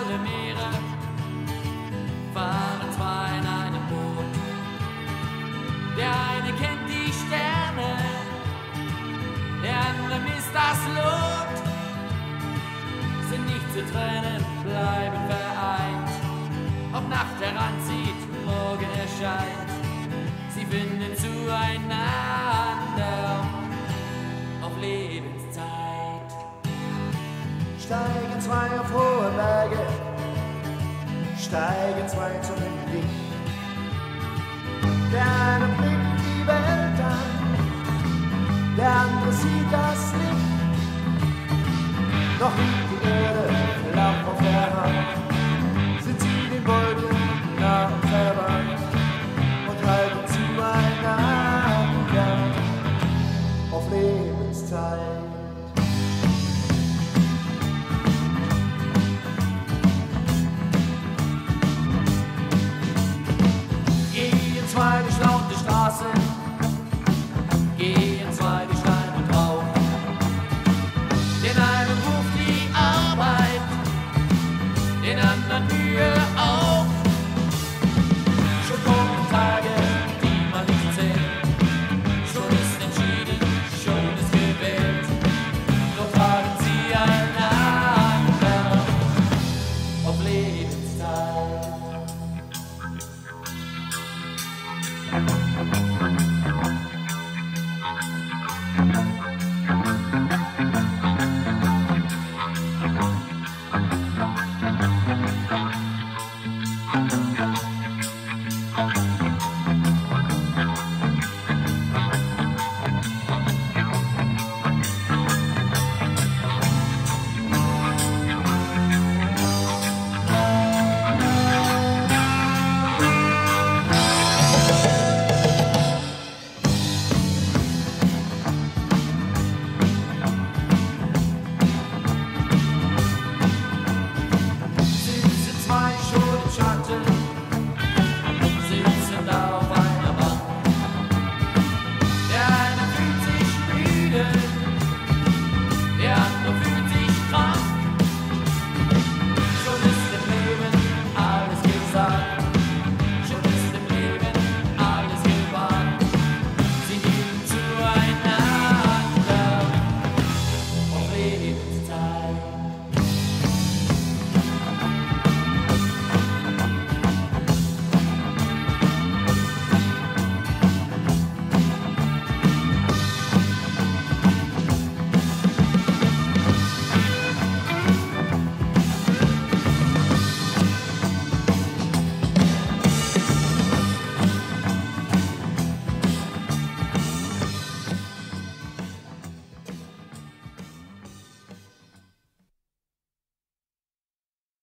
alle Meere fahren zwei in einem Boot. Der eine kennt die Sterne, der andere misst das Lot. Sind nicht zu trennen, bleiben vereint. Ob Nacht heranzieht, Morgen erscheint. Sie finden zueinander auf Lebenszeit. Steigen zwei auf hohe Berge, steigen zwei zum Licht. Der eine blickt die Welt an, der andere sieht das Licht. Noch liegt die Erde flach auf der Hand, sind sie den Wolken nah und verwandt und halten zueinander auf Lebenszeit. Zwei durch laute Straßen, gehen zwei durch Stein und Rauch. Den einen ruft die Arbeit, den anderen Mühe auf. Schon kommen Tage, die man nicht zählt, schon ist entschieden, schon ist gewählt. Doch tragen sie einander auf Lebenszeit.